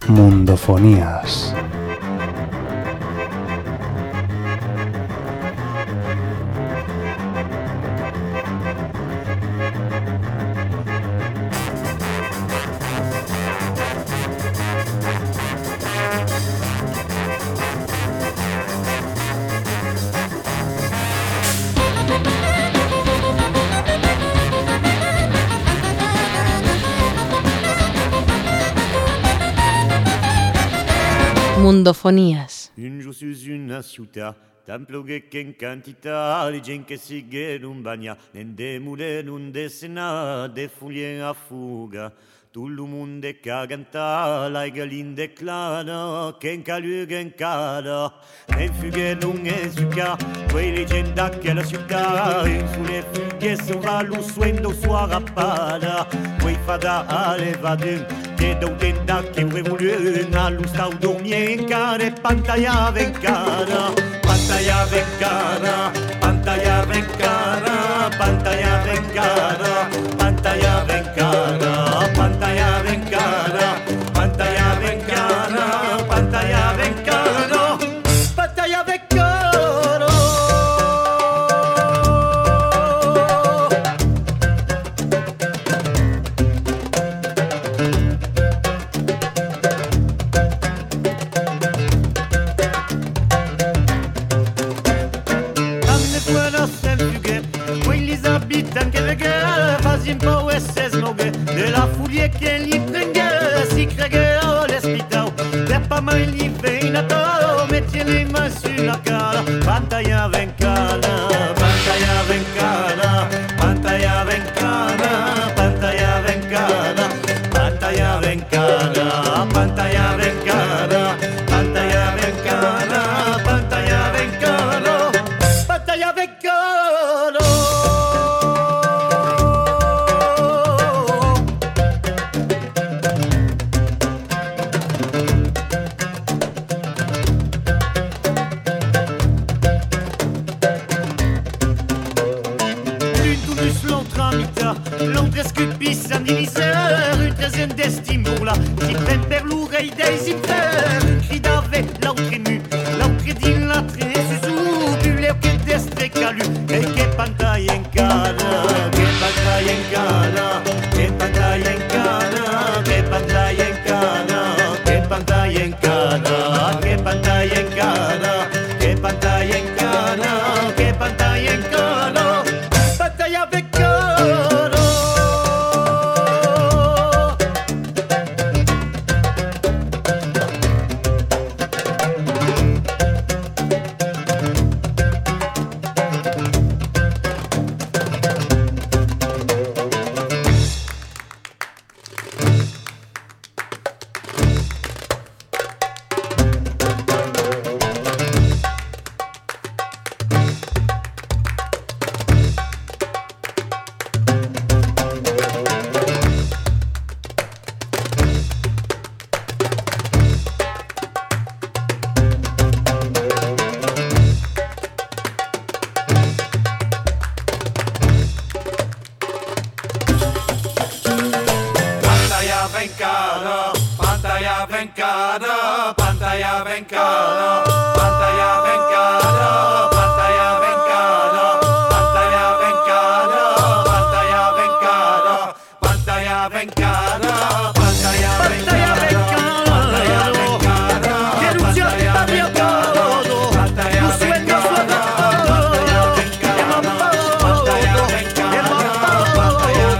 Mundofonías. Mundofonías. Un su una ciutat, tan plughe che in quantità, le gente che si un bagna, nende mure non desena, de foglie a fuga. Tout le monde caganta, la galinde clana, che in caluga in cara. E fughe non è succa, quei leggenda che la città, in sulle fughe sova lo suendo sua rappada. Quei fada ale vadun, che da utenta che vuoi volere, allo stau dormire in cara, pantalla vencana, pantalla vencana, pantalla vencana, pantalla vencana, pantalla vencana, pantalla vencana, pantalla vencana, pantalla vencana, pantalla vencana. Anne buenas en fugue, quelli abitan che le gare, fasi un po' e se snoghe, della furia che li prende, si crede all'espitao, per pas mai li veinato, metti le mani sulla cara, pantalla vencana, pantalla vencana, pantalla vencana, pantalla vencana, pantalla vencana, pantalla vencana, pantalla vencana, pantalla vencana, pantalla vencana. Londres que pisse un diviseur, une treizième d'estime pour là, qui prennent per l'oreille des hymneurs, un cri d'ave, l'autre ému, l'autre dit l'autre sous, bulle que destre calu, que pantalla en cara, que pantalla en cara, que pantalla en cara, que pantalla en cara, que pantalla en cara, que pantalla en cara, que pantalla en cara, que pantalla en cara, pantalla vecana. Pantalla vencana, pantalla vencana, pantalla vencana, pantalla vencana, pantalla vencana, pantalla vencana, pantalla vencana, pantalla vencana, pantalla vencana, che non sia pantalla vencana, pantalla vencana, pantalla vencana, pantalla vencana, pantalla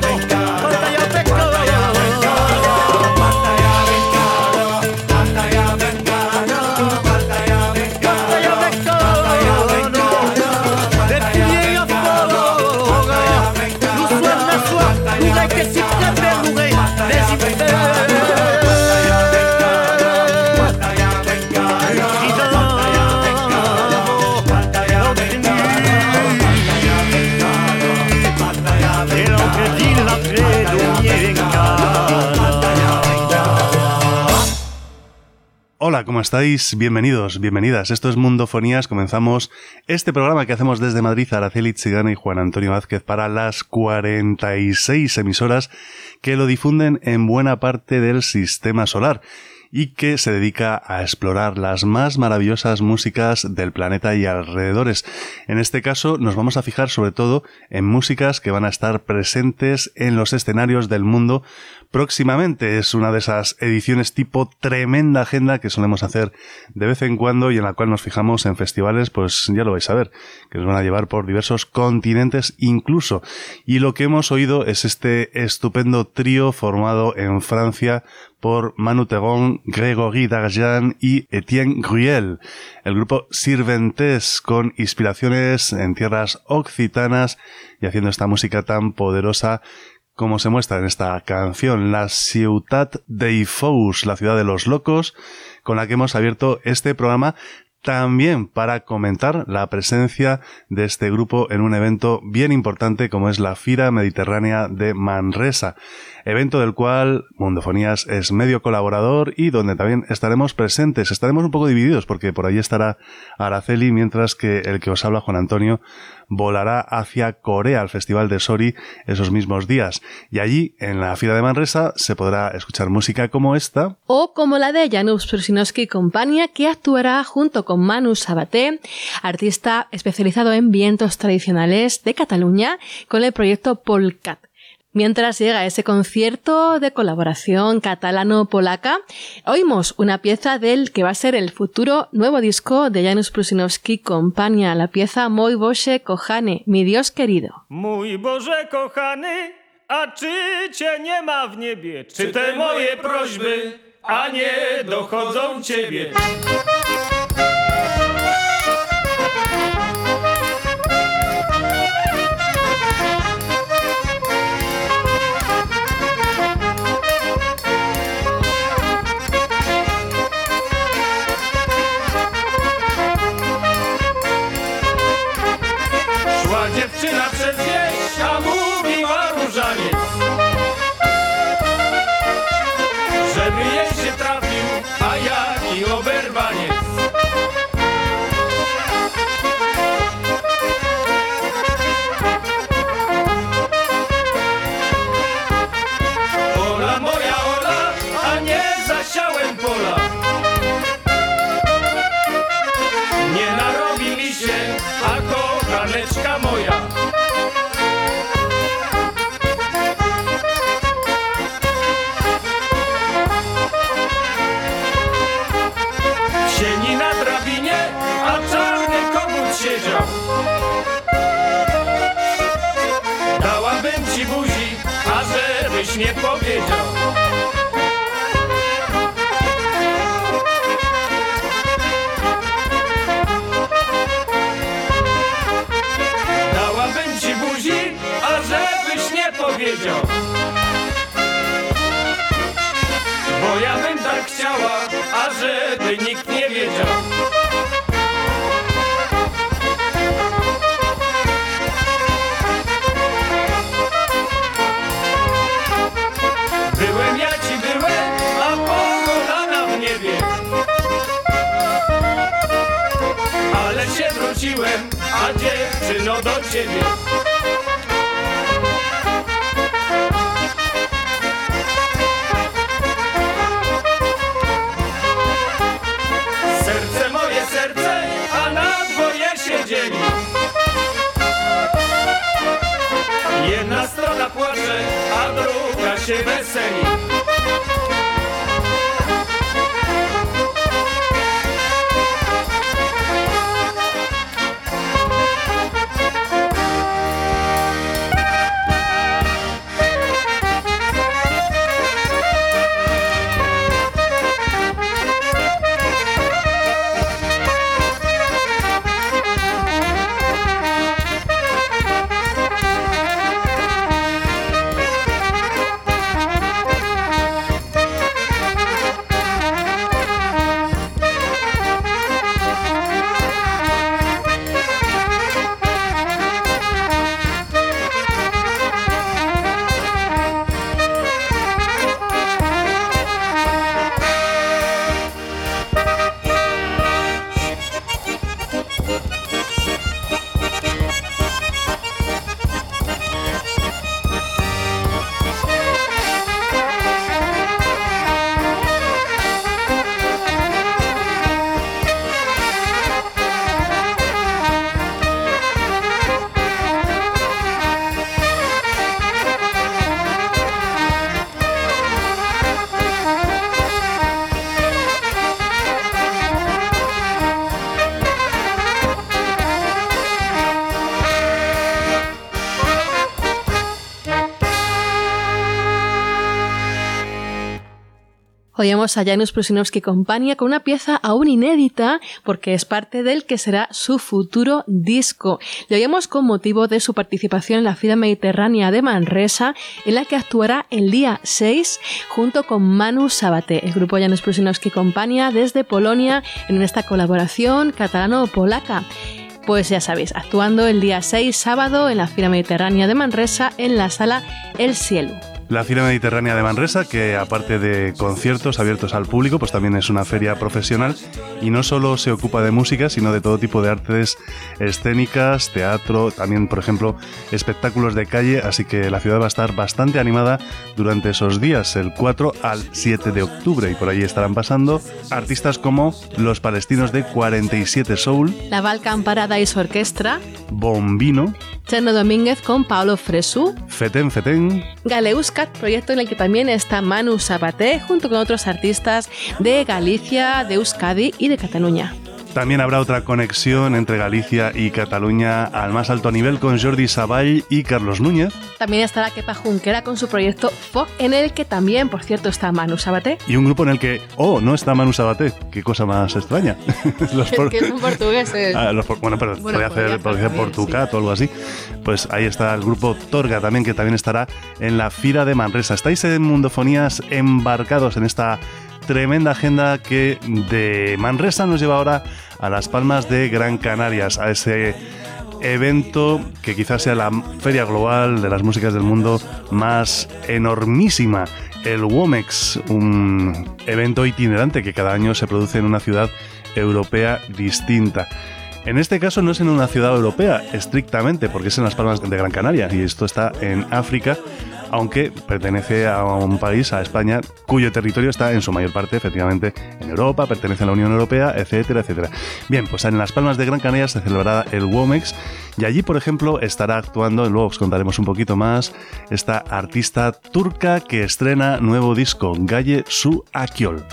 Hola, ¿cómo estáis? Bienvenidos, bienvenidas. Esto es Mundofonías. Comenzamos este programa que hacemos desde Madrid, Araceli Tsigana y Juan Antonio Vázquez, para las 46 emisoras que lo difunden en buena parte del sistema solar. y que se dedica a explorar las más maravillosas músicas del planeta y alrededores. En este caso nos vamos a fijar sobre todo en músicas que van a estar presentes en los escenarios del mundo próximamente. Es una de esas ediciones tipo tremenda agenda que solemos hacer de vez en cuando y en la cual nos fijamos en festivales, pues ya lo vais a ver, que nos van a llevar por diversos continentes incluso. Y lo que hemos oído es este estupendo trío formado en Francia por Manu Tegon, Grégory Darjan y Etienne Gruel. El grupo Sirventes, con inspiraciones en tierras occitanas y haciendo esta música tan poderosa como se muestra en esta canción, La Ciutat des Fous, la ciudad de los locos, con la que hemos abierto este programa, también para comentar la presencia de este grupo en un evento bien importante como es la Fira Mediterránea de Manresa, evento del cual Mundofonías es medio colaborador y donde también estaremos presentes. Estaremos un poco divididos porque por ahí estará Araceli, mientras que el que os habla, Juan Antonio, volará hacia Corea, al Festival de Sori, esos mismos días. Y allí, en la Fira de Manresa, se podrá escuchar música como esta, o como la de Janusz Prusinowski y compañía, que actuará junto con Manu Sabaté, artista especializado en vientos tradicionales de Cataluña, con el proyecto Polcat. Mientras llega ese concierto de colaboración catalano-polaca, oímos una pieza del que va a ser el futuro nuevo disco de Janusz Prusinowski Compañía, la pieza Mój Boże kochany, mi Dios querido. Mój Boże kochany, a czy Cię nie ma w niebie? Czy te moje prośby, a nie dochodzą Ciebie? Dziewczyna przez wieś, a mówiła różaniec, żeby jej się trafił, a jaki oberwaniec. Ola moja Ola, a nie zasiałem pola. Nie narobi mi się, a kochaneczka moja. W sieni na drabinie, a czarny kogut siedział. Dałabym ci buzi, a żebyś nie powiedział. Dałabym ci buzi, a żebyś nie powiedział. Bo ja bym tak chciała, a żeby nikt nie wiedział. Byłem ja ci byłem, a pokochana w niebie. Ale się wróciłem, a dziewczyno do ciebie. Serce moje serce, a na dwoje się dzieli. Jedna strona płacze, a druga się weseli. Oíamos a Janusz Prusinowski Compañía con una pieza aún inédita porque es parte del que será su futuro disco. Lo oíamos con motivo de su participación en la Fira Mediterránea de Manresa, en la que actuará el día 6 junto con Manu Sabaté, el grupo Janusz Prusinowski Compañía desde Polonia en esta colaboración catalano-polaca. Pues ya sabéis, actuando el día 6 sábado en la Fira Mediterránea de Manresa en la sala El Cielo. La Fira Mediterránea de Manresa, que aparte de conciertos abiertos al público, pues también es una feria profesional y no solo se ocupa de música, sino de todo tipo de artes escénicas, teatro, también, por ejemplo, espectáculos de calle, así que la ciudad va a estar bastante animada durante esos días, el 4 al 7 de octubre, y por allí estarán pasando artistas como los palestinos de 47 Soul, la Balkan Paradise Orchestra, Bombino, Cherno Domínguez con Paolo Fresu, Feten Feten, Galeuscat, proyecto en el que también está Manu Sabaté, junto con otros artistas de Galicia, de Euskadi y de Cataluña. También habrá otra conexión entre Galicia y Cataluña al más alto nivel con Jordi Savall y Carlos Núñez. También estará Kepa Junquera con su proyecto FOC, en el que también, por cierto, está Manu Sabaté. Y un grupo en el que, no está Manu Sabaté. Qué cosa más extraña. Que son portugueses. Bueno, pero podría ser Portucat o algo así. Pues ahí está el grupo Torga también, que también estará en la Fira de Manresa. Estáis en Mundofonías embarcados en esta tremenda agenda que de Manresa nos lleva ahora a Las Palmas de Gran Canarias, a ese evento que quizás sea la feria global de las músicas del mundo más enormísima, el WOMEX, un evento itinerante que cada año se produce en una ciudad europea distinta. En este caso no es en una ciudad europea estrictamente, porque es en Las Palmas de Gran Canaria y esto está en África, aunque pertenece a un país, a España, cuyo territorio está en su mayor parte, efectivamente, en Europa, pertenece a la Unión Europea, etcétera, etcétera. Bien, pues en Las Palmas de Gran Canaria se celebrará el WOMEX y allí, por ejemplo, estará actuando, luego os contaremos un poquito más, esta artista turca que estrena nuevo disco, Gaye Su Akyol.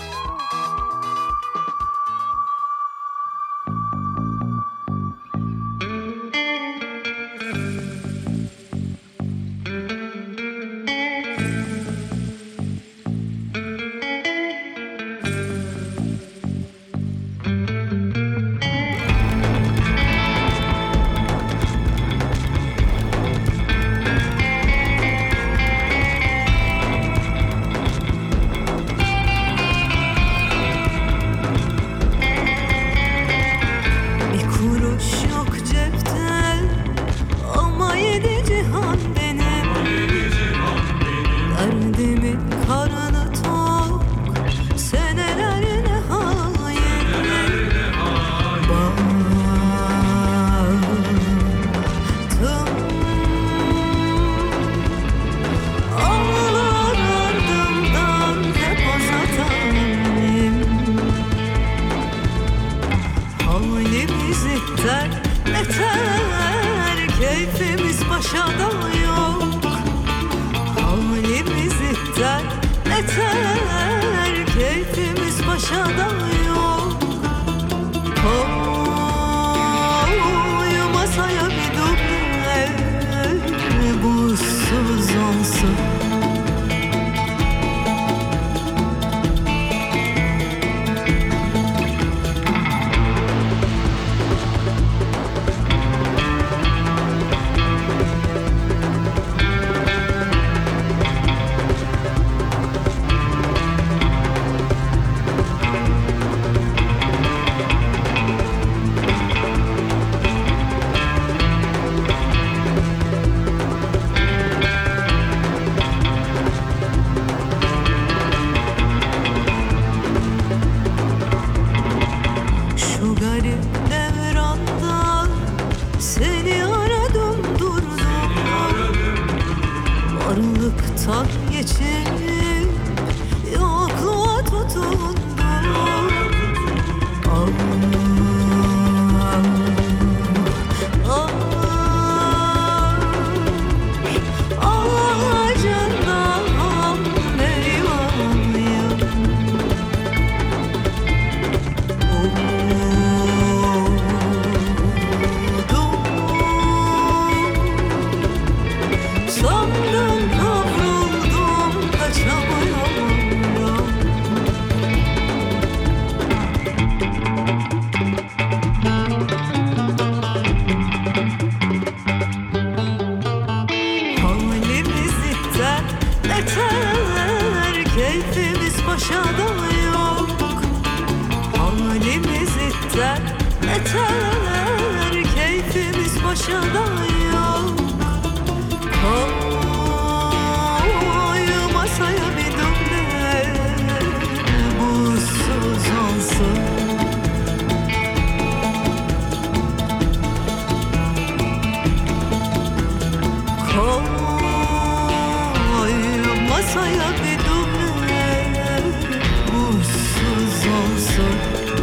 biter beter, keyfimiz başında yok. Koy masaya bir duble, buzsuz olsun. Koy masaya bir duble, buzsuz olsun.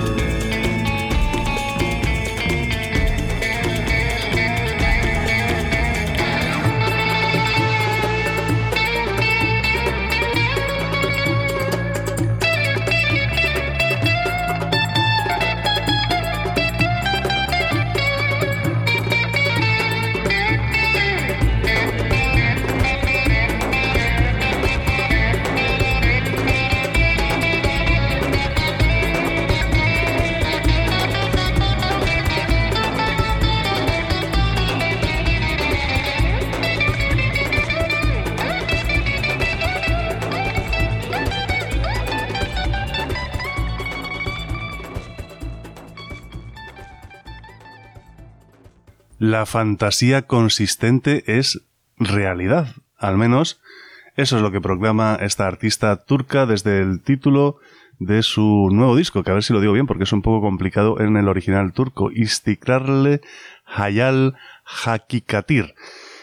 La fantasía consistente es realidad. Al menos eso es lo que proclama esta artista turca desde el título de su nuevo disco, que a ver si lo digo bien porque es un poco complicado en el original turco, İstikrarlı Hayal Hakikatir.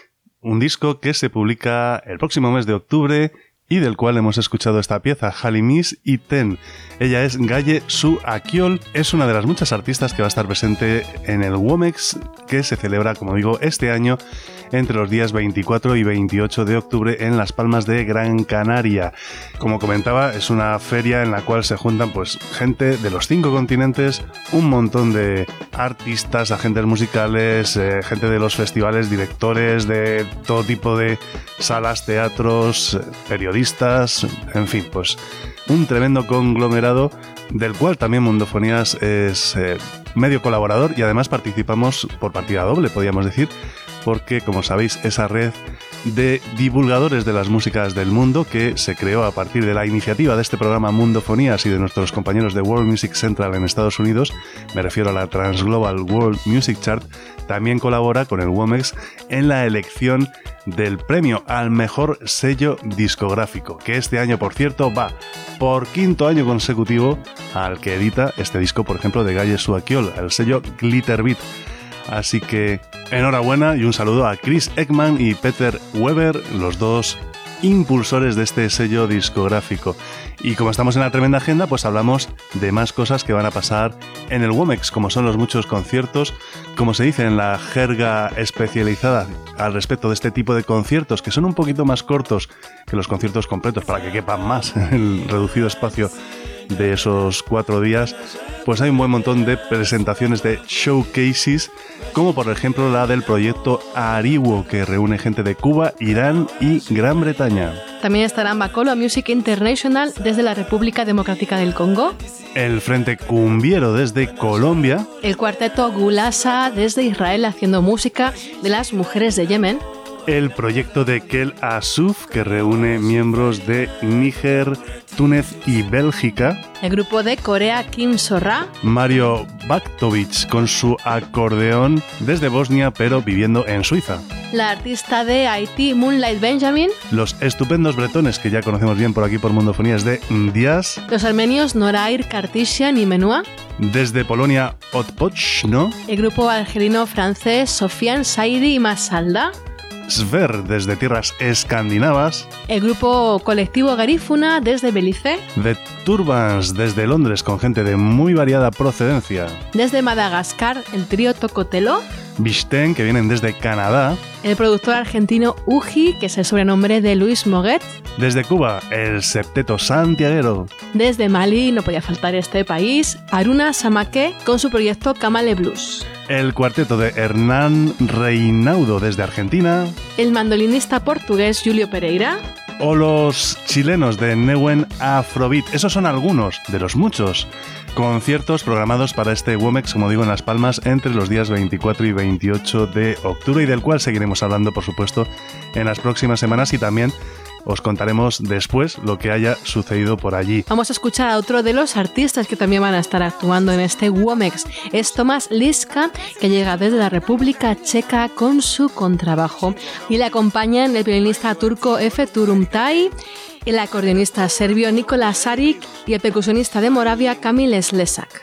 Un disco que se publica el próximo mes de octubre y del cual hemos escuchado esta pieza, Halimis y Ten. Ella es Gaye Su Akyol, es una de las muchas artistas que va a estar presente en el Womex, que se celebra, como digo, este año entre los días 24 y 28 de octubre en Las Palmas de Gran Canaria. Como comentaba, es una feria en la cual se juntan pues gente de los 5 continentes, un montón de artistas, agentes musicales, gente de los festivales, directores de todo tipo de salas, teatros, periodistas, en fin, pues un tremendo conglomerado del cual también Mundofonías es medio colaborador y además participamos por partida doble, podríamos decir, porque, como sabéis, esa red de divulgadores de las músicas del mundo que se creó a partir de la iniciativa de este programa Mundofonías y de nuestros compañeros de World Music Central en Estados Unidos, me refiero a la Transglobal World Music Chart, también colabora con el Womex en la elección del premio al mejor sello discográfico, que este año, por cierto, va por 5º año consecutivo al que edita este disco, por ejemplo, de Gaye Su Akyol, el sello Glitterbeat. Así que enhorabuena y un saludo a Chris Ekman y Peter Weber, los dos impulsores de este sello discográfico. Y como estamos en la tremenda agenda, pues hablamos de más cosas que van a pasar en el Womex, como son los muchos conciertos, como se dice en la jerga especializada al respecto de este tipo de conciertos, que son un poquito más cortos que los conciertos completos para que quepan más en el reducido espacio de esos 4 días, pues hay un buen montón de presentaciones de showcases, como por ejemplo la del proyecto Ariwo, que reúne gente de Cuba, Irán y Gran Bretaña. También estarán Bacolo Music International desde la República Democrática del Congo, el Frente Cumbiero desde Colombia, el cuarteto Gulasa desde Israel haciendo música de las mujeres de Yemen, el proyecto de Kel Asuf, que reúne miembros de Níger, Túnez y Bélgica, el grupo de Corea Kim Sorra, Mario Baktovic con su acordeón desde Bosnia pero viviendo en Suiza, la artista de Haití Moonlight Benjamin, los estupendos bretones que ya conocemos bien por aquí por Mundofonías de Ndias, los armenios Norair Kartisyan y Menua, desde Polonia Odpochno, el grupo argelino-francés Sofiane Saidi y Masalda, Sver desde tierras escandinavas, el grupo colectivo Garífuna desde Belice, The Turbans desde Londres con gente de muy variada procedencia, desde Madagascar el trío Tocotelo, Bisten, que vienen desde Canadá, el productor argentino Uji, que es el sobrenombre de Luis Moguet, desde Cuba el Septeto Santiaguero, desde Mali, no podía faltar este país, Aruna Samake con su proyecto Kamale Blues, el cuarteto de Hernán Reinaudo desde Argentina, el mandolinista portugués Julio Pereira o los chilenos de Neuen Afrobeat. Esos son algunos de los muchos conciertos programados para este Womex, como digo, en Las Palmas entre los días 24 y 28 de octubre y del cual seguiremos hablando, por supuesto, en las próximas semanas y también os contaremos después lo que haya sucedido por allí. Vamos a escuchar a otro de los artistas que también van a estar actuando en este Womex. Es Tomáš Liska, que llega desde la República Checa con su contrabajo. Y le acompañan el violinista turco Efe Turumtai, el acordeonista serbio Nikola Saric y el percusionista de Moravia Kamil Slezak.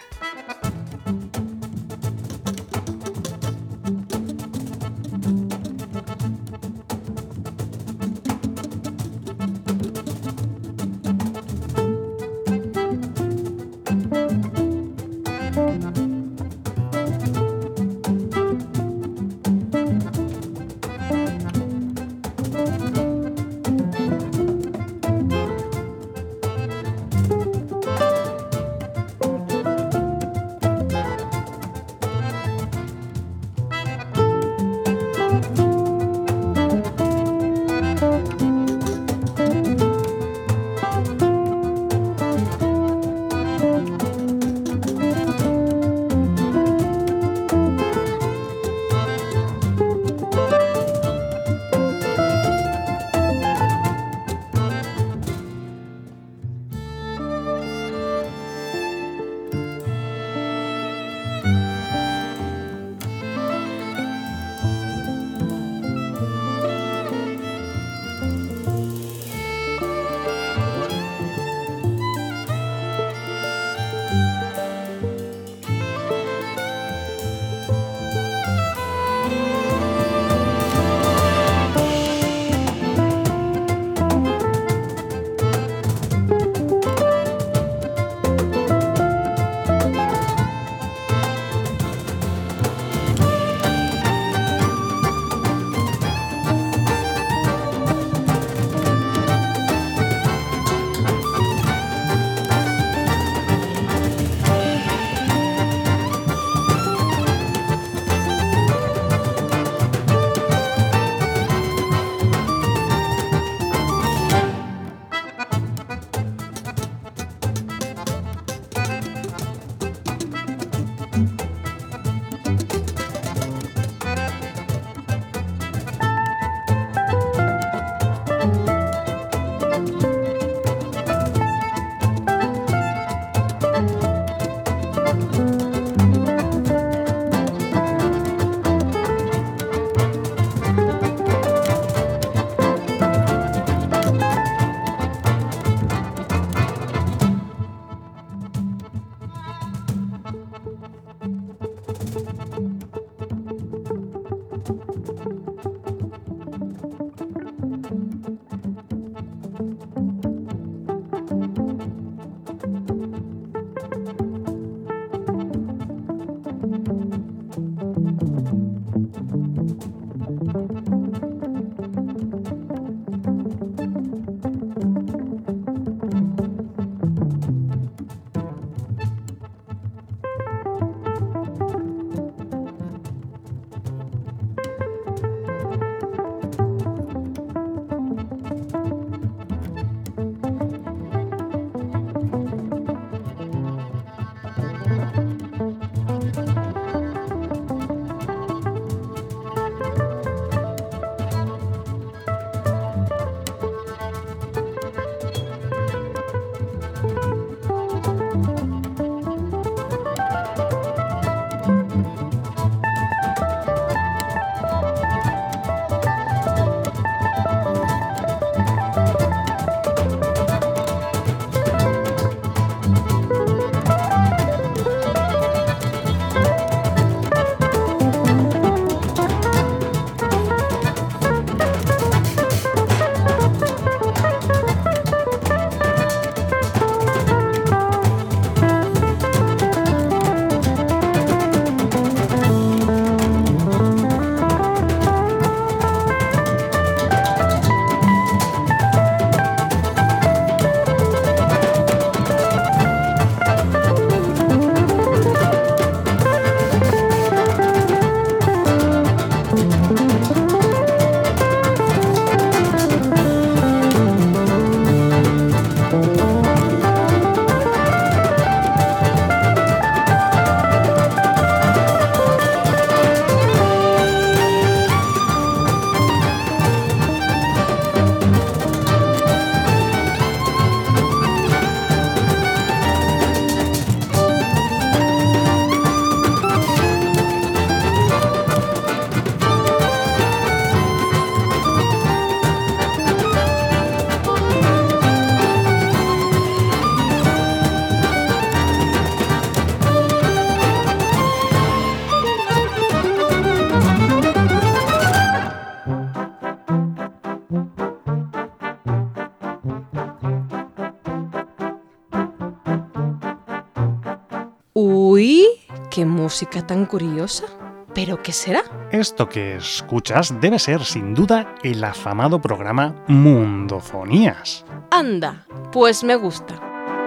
Uy, qué música tan curiosa. ¿Pero qué será? Esto que escuchas debe ser, sin duda, el afamado programa Mundofonías. Anda, pues me gusta.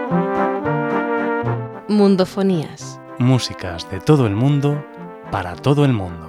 Mundofonías. Músicas de todo el mundo, para todo el mundo.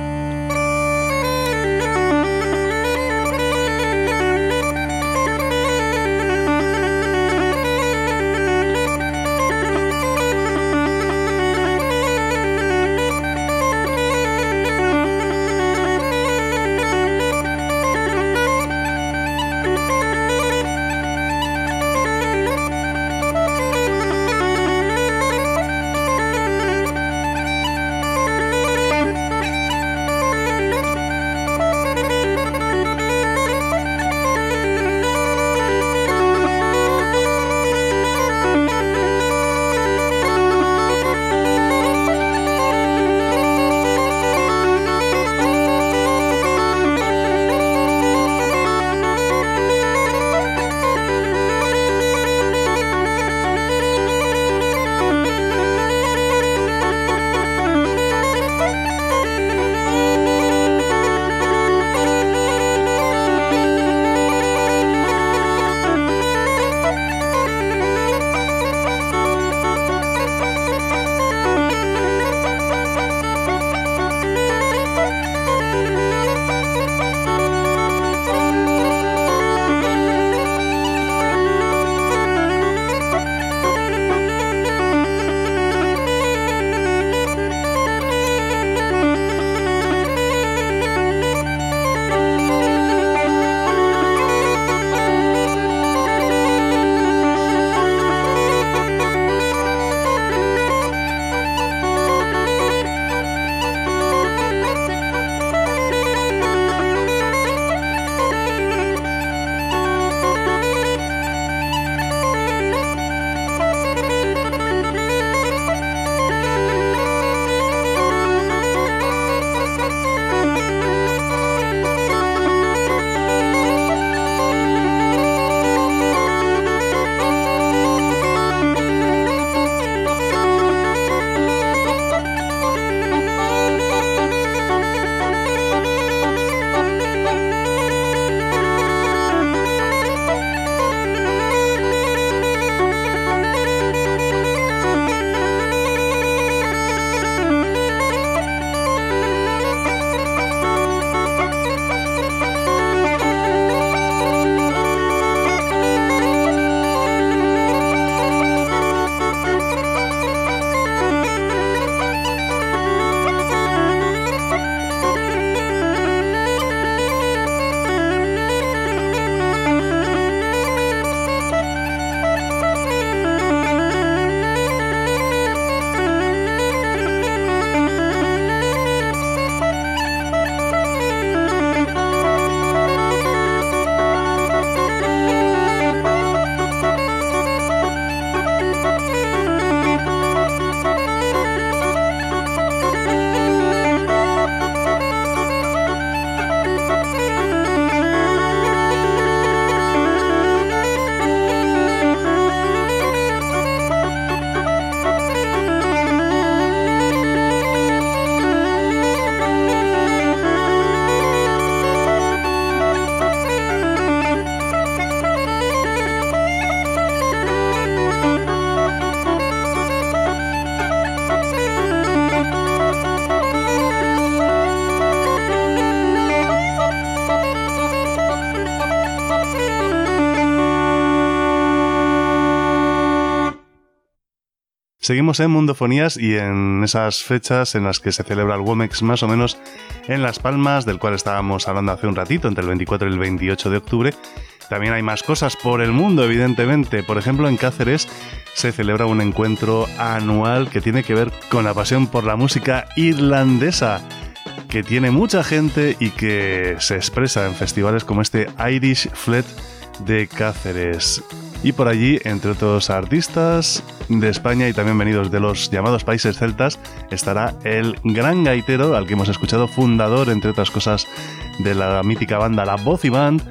Seguimos en Mundofonías y en esas fechas en las que se celebra el WOMEX más o menos en Las Palmas, del cual estábamos hablando hace un ratito, entre el 24 y el 28 de octubre. También hay más cosas por el mundo, evidentemente. Por ejemplo, en Cáceres se celebra un encuentro anual que tiene que ver con la pasión por la música irlandesa, que tiene mucha gente y que se expresa en festivales como este Irish Fleet de Cáceres. Y por allí, entre otros artistas de España y también venidos de los llamados países celtas, estará el gran gaitero, al que hemos escuchado, fundador, entre otras cosas, de la mítica banda La Bozy Band,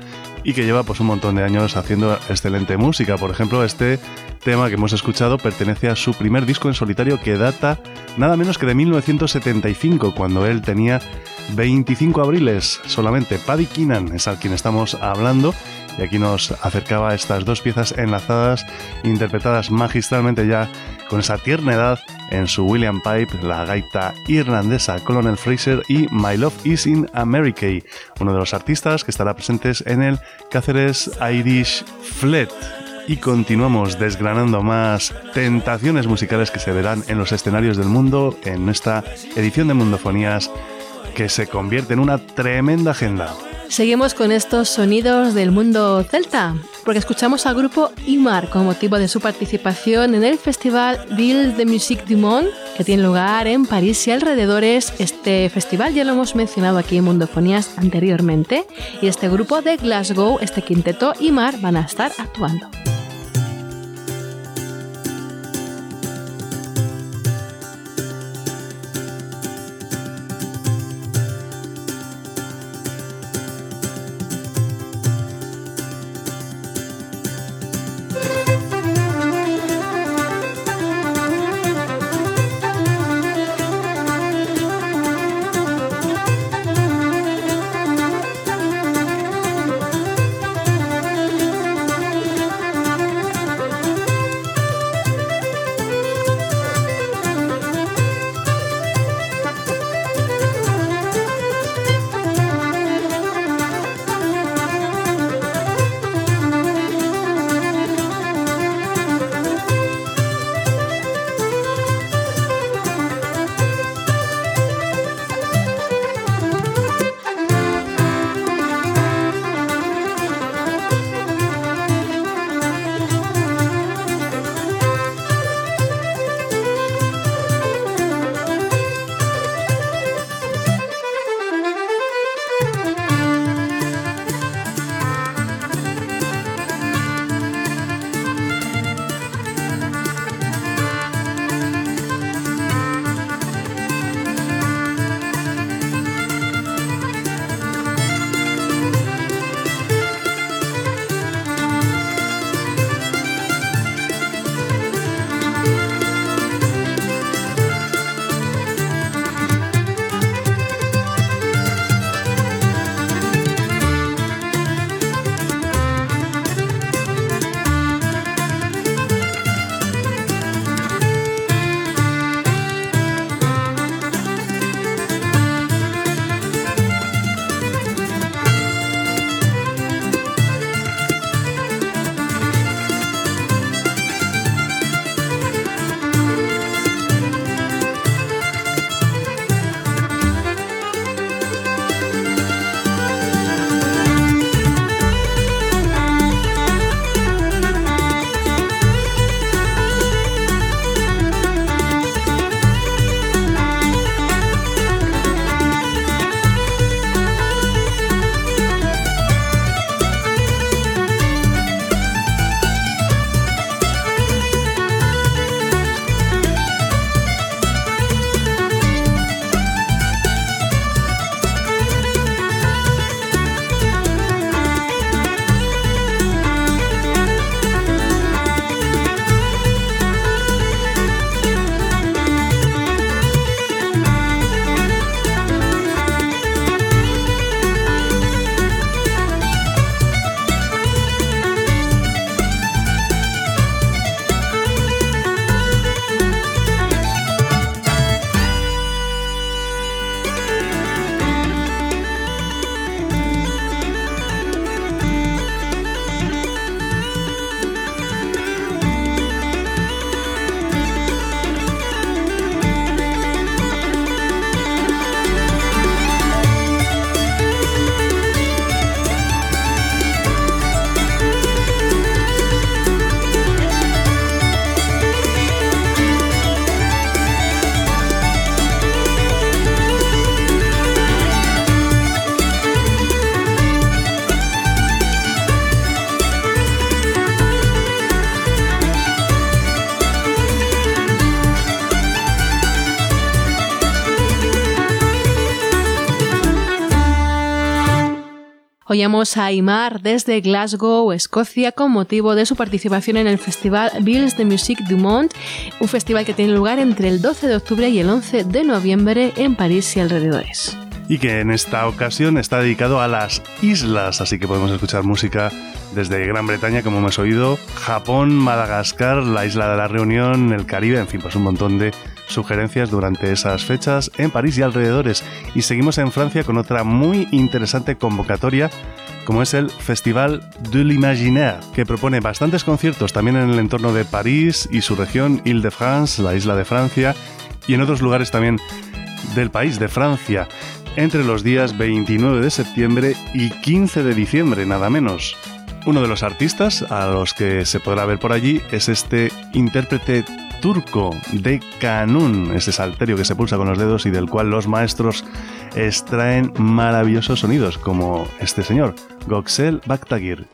y que lleva pues un montón de años haciendo excelente música. Por ejemplo, este tema que hemos escuchado pertenece a su primer disco en solitario, que data nada menos que de 1975, cuando él tenía 25 abriles solamente. Paddy Keenan es al quien estamos hablando, y aquí nos acercaba a estas dos piezas enlazadas, interpretadas magistralmente ya con esa tierna edad en su William Pipe, la gaita irlandesa Colonel Fraser y My Love Is in America, uno de los artistas que estará presentes en el Cáceres Irish Flet. Y continuamos desgranando más tentaciones musicales que se verán en los escenarios del mundo en esta edición de Mundofonías, que se convierte en una tremenda agenda. Seguimos con estos sonidos del mundo celta, porque escuchamos al grupo Imar con motivo de su participación en el festival Ville de Musique du Monde, que tiene lugar en París y alrededores. Este festival ya lo hemos mencionado aquí en Mundofonías anteriormente, y este grupo de Glasgow, este quinteto Imar, van a estar actuando. Oíamos a Aimar desde Glasgow, Escocia, con motivo de su participación en el festival Vils de Musique du Monde, un festival que tiene lugar entre el 12 de octubre y el 11 de noviembre en París y alrededores. Y que en esta ocasión está dedicado a las islas, así que podemos escuchar música desde Gran Bretaña, como hemos oído, Japón, Madagascar, la isla de la Reunión, el Caribe, en fin, pues un montón de sugerencias durante esas fechas en París y alrededores. Y seguimos en Francia con otra muy interesante convocatoria, como es el Festival de l'Imaginaire, que propone bastantes conciertos también en el entorno de París y su región, Île-de-France, la isla de Francia, y en otros lugares también del país, de Francia, entre los días 29 de septiembre y 15 de diciembre, nada menos. Uno de los artistas a los que se podrá ver por allí es este intérprete turco de kanun, ese salterio que se pulsa con los dedos y del cual los maestros extraen maravillosos sonidos, como este señor, Göksel Baktagir.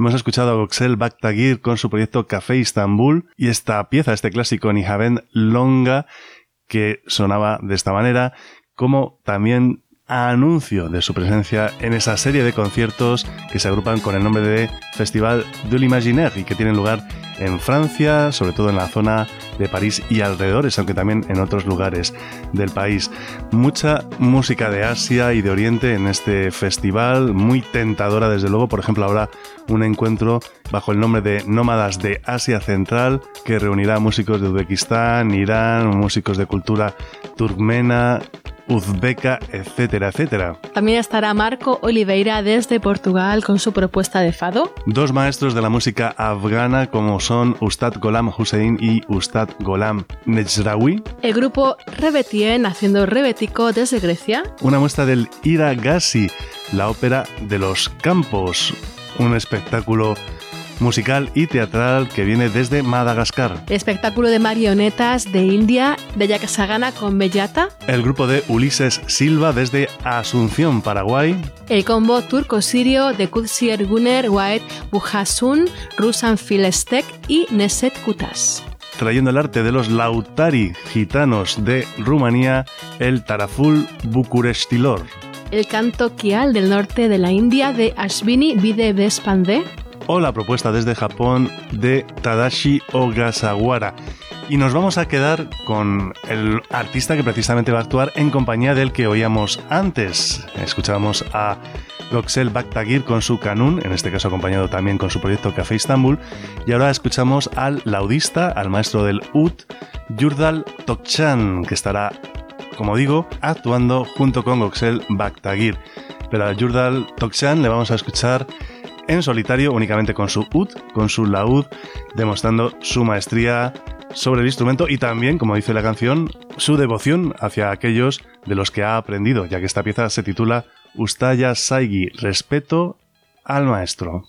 Hemos escuchado a Göksel Baktagir con su proyecto Café Istanbul y esta pieza, este clásico Nihavend Longa, que sonaba de esta manera, como también anuncio de su presencia en esa serie de conciertos que se agrupan con el nombre de Festival de l'Imaginaire y que tienen lugar en Francia, sobre todo en la zona de París y alrededores, aunque también en otros lugares del país. Mucha música de Asia y de Oriente en este festival, muy tentadora desde luego. Por ejemplo, habrá un encuentro bajo el nombre de Nómadas de Asia Central que reunirá músicos de Uzbekistán, Irán, músicos de cultura turkmena, uzbeca, etcétera, etcétera. También estará Marco Oliveira desde Portugal con su propuesta de fado. Dos maestros de la música afgana como son Ustad Gholam Hussein y Ustad Gholam Nejraoui. El grupo Rebetien haciendo rebético desde Grecia. Una muestra del Ira Gassi, la ópera de los campos, un espectáculo musical y teatral que viene desde Madagascar. Espectáculo de marionetas de India, de Yakasagana con Bellata. El grupo de Ulises Silva desde Asunción, Paraguay. El combo turco-sirio de Kutsier Guner, White, Bujasun, Rusan Filestek y Neset Kutas. Trayendo el arte de los lautari gitanos de Rumanía, el Taraful Bucurestilor. El canto Kial del norte de la India de Ashvini Vide Deshpande. O la propuesta desde Japón de Tadashi Ogasawara. Y nos vamos a quedar con el artista que precisamente va a actuar en compañía del que oíamos antes. Escuchábamos a Göksel Baktagir con su kanun, en este caso acompañado también con su proyecto Café Istanbul. Y ahora escuchamos al laudista, al maestro del ud, Yurdal Tokcan, que estará, como digo, actuando junto con Göksel Baktagir. Pero a Yurdal Tokcan le vamos a escuchar en solitario, únicamente con su ud, con su laúd, demostrando su maestría sobre el instrumento y también, como dice la canción, su devoción hacia aquellos de los que ha aprendido, ya que esta pieza se titula Ustaya Saigi, respeto al maestro.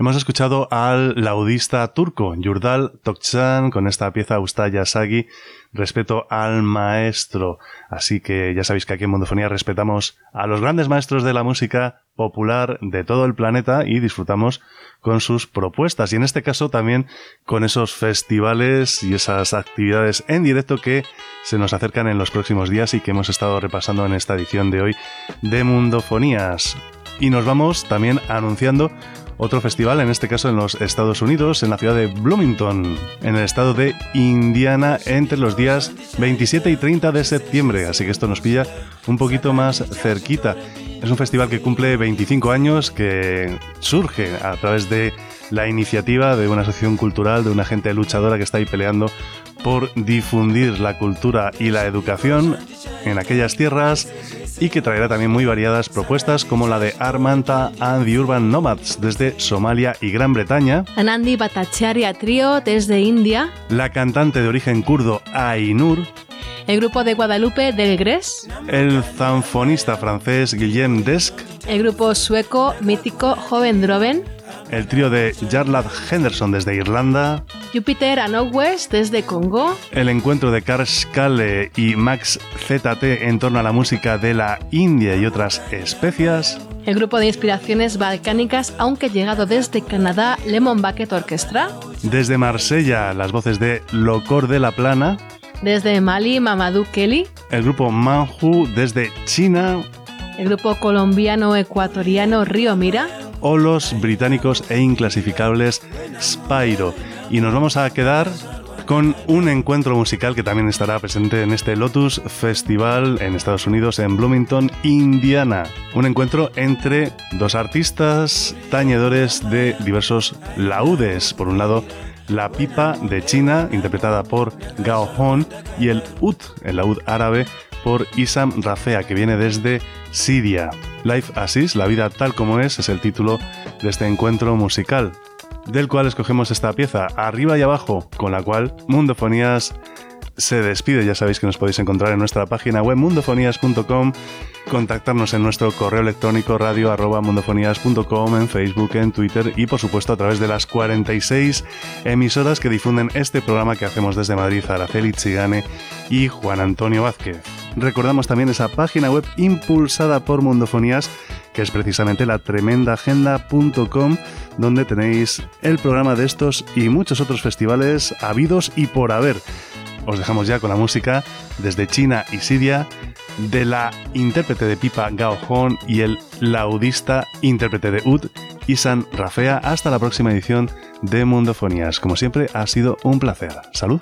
Hemos escuchado al laudista turco Yurdal Tokcan con esta pieza Ustaya Sagi, respeto al maestro. Así que ya sabéis que aquí en Mundofonía respetamos a los grandes maestros de la música popular de todo el planeta y disfrutamos con sus propuestas. Y en este caso también con esos festivales y esas actividades en directo que se nos acercan en los próximos días y que hemos estado repasando en esta edición de hoy de Mundofonías. Y nos vamos también anunciando otro festival, en este caso en los Estados Unidos, en la ciudad de Bloomington, en el estado de Indiana, entre los días 27 y 30 de septiembre. Así que esto nos pilla un poquito más cerquita. Es un festival que cumple 25 años, que surge a través de la iniciativa de una asociación cultural, de una gente luchadora que está ahí peleando por difundir la cultura y la educación en aquellas tierras, y que traerá también muy variadas propuestas como la de Armanta and the Urban Nomads desde Somalia y Gran Bretaña, Anandi Bhattacharya Trio desde India, la cantante de origen kurdo Ainur, el grupo de Guadalupe del Gres, el zanfonista francés Guillaume Desk, el grupo sueco mítico Hovendroven, el trío de Jarlath Henderson desde Irlanda, Jupiter and West desde Congo, el encuentro de Karl Skale y Max ZT en torno a la música de la India y otras especias, el grupo de inspiraciones balcánicas, aunque llegado desde Canadá, Lemon Bucket Orchestra, desde Marsella las voces de Locor de la Plana, desde Mali Mamadou Kelly, el grupo Manhu desde China, el grupo colombiano-ecuatoriano Río Mira, o los británicos e inclasificables Spyro. Y nos vamos a quedar con un encuentro musical que también estará presente en este Lotus Festival en Estados Unidos, en Bloomington, Indiana. Un encuentro entre dos artistas tañedores de diversos laúdes. Por un lado, la pipa de China, interpretada por Gao Hon, y el ud, el laúd árabe, por Isam Rafea, que viene desde Siria. Life as is, la vida tal como es el título de este encuentro musical, del cual escogemos esta pieza, Arriba y Abajo, con la cual Mundofonías se despide. Ya sabéis que nos podéis encontrar en nuestra página web mundofonías.com, contactarnos en nuestro correo electrónico radio@mundofonías.com, en Facebook, en Twitter y por supuesto a través de las 46 emisoras que difunden este programa que hacemos desde Madrid, Araceli Chigane y Juan Antonio Vázquez. Recordamos también esa página web impulsada por Mundofonías, que es precisamente la tremendaagenda.com, donde tenéis el programa de estos y muchos otros festivales habidos y por haber. Os dejamos ya con la música desde China y Siria de la intérprete de pipa Gao Hon y el laudista intérprete de ud Isam Rafea. Hasta la próxima edición de Mundofonías. Como siempre, ha sido un placer. ¡Salud!